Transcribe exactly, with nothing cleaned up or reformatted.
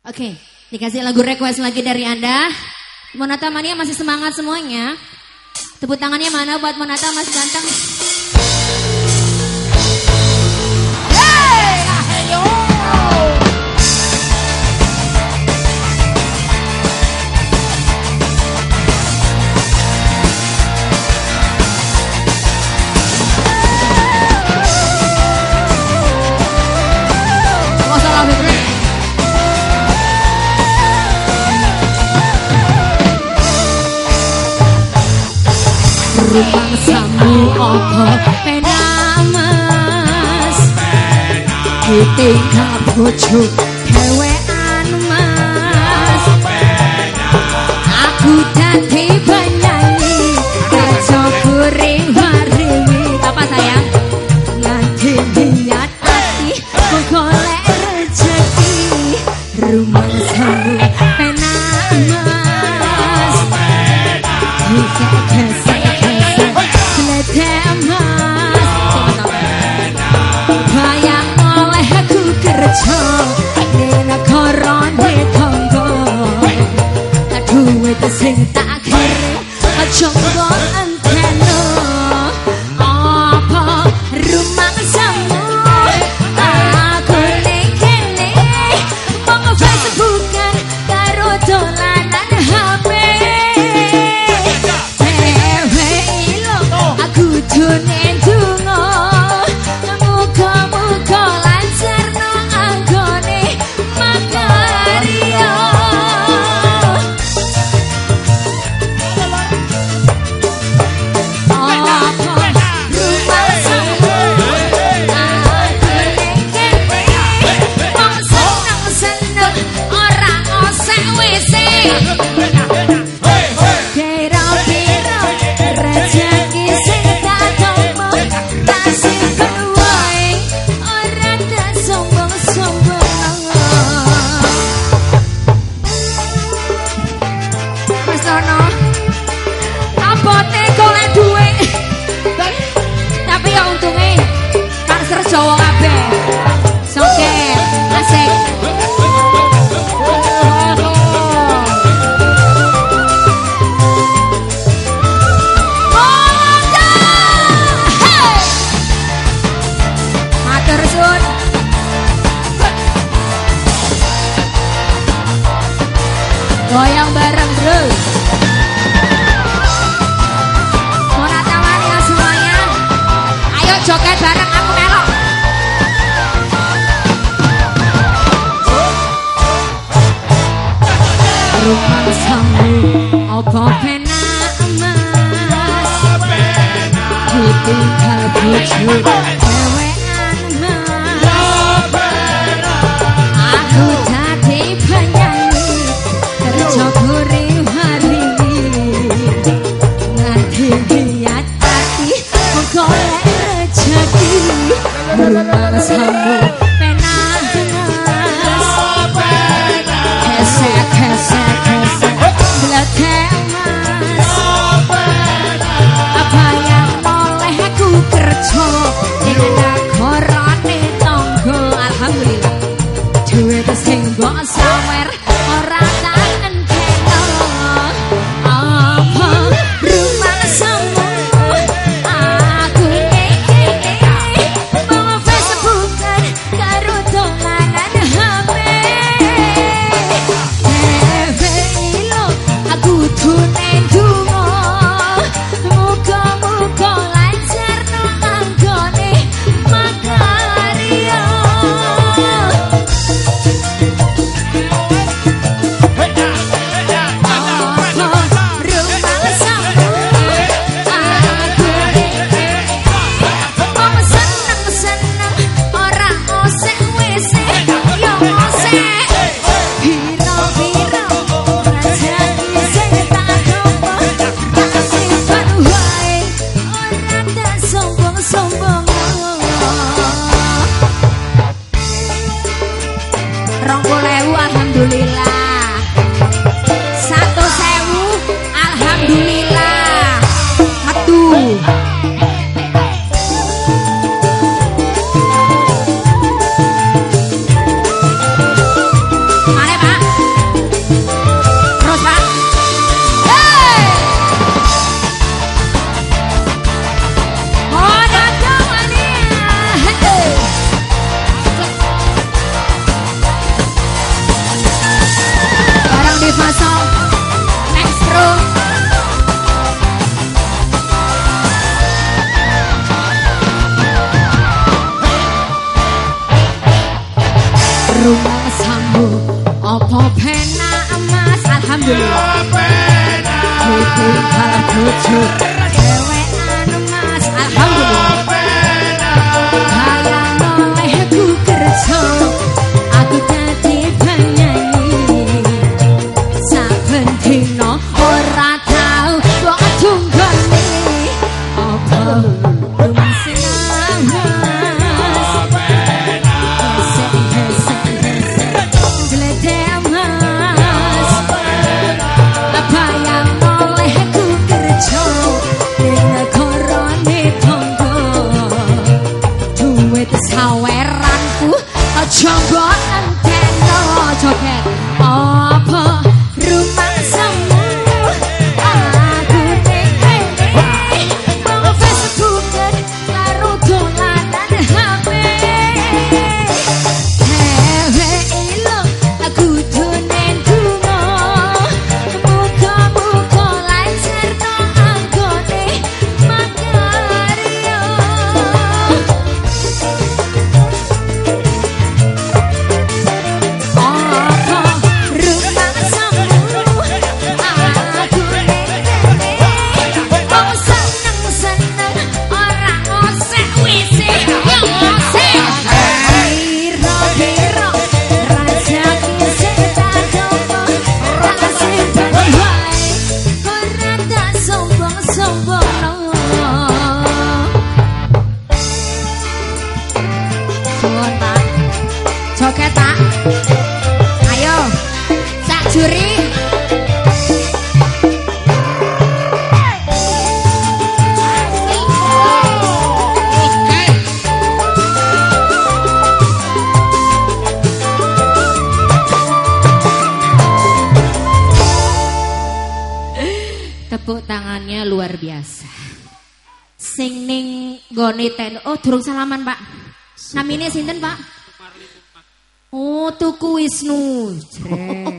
Oke, dikasih lagu request lagi dari Anda. Monata Mania masih semangat semuanya. Tepuk tangannya mana buat Monata Mas Ganteng. Hey, ayo. Rumah samu opo penamas ditinggal bojo dhewean mas aku dadi penyanyi kerja kuring waringi apa sayang nganti niat ati golek rezeki rumah samu penamas dikek bayang oleh aku kerja di negara di tonggo duit sing tak kira aja mbok anteno apa rumah samu aku ning kene mong Facebookan karo dolanan H P dewe ilo aku june Jawa kabeh. Soke, asik. Matur suwun. Goyang bareng, Bro. Monata Mania semuanya. Ayo joget bareng aku melok. Rumah samu opo penamas ditinggal bojo dhewean mas aku dadi penyanyi kerja kuring waringi nganti niat ati golek rezeki rumah samu sawer ora tak enteno apa rumah samu aku iki mau Facebookan karo dolanan H P dewe ilo aku dune dungo muga-muga lancar nang anggone makarya. masa next bro. Rumah sambu opo pena emas alhamdulillah pena kudu kalau kudu dewe anu mas alhamdulillah pena hayang oleh aku kerja aku dadi penyanyi saben dina ora tau kok tunggone opo rumah senang saweranku coba anteno joget apa rumah semu aku nekene wong Facebook karo dolanan H P hewe ilo aku dunen dungo muga-muga lancar to anggone makarya. Joget tak? Ayo, sak juri. Tepuk tangannya luar biasa. Sing ning gone ten. Oh, durung salaman, Pak. Namine sinten, Pak? Oh, Tuku Wisnu. Jreng.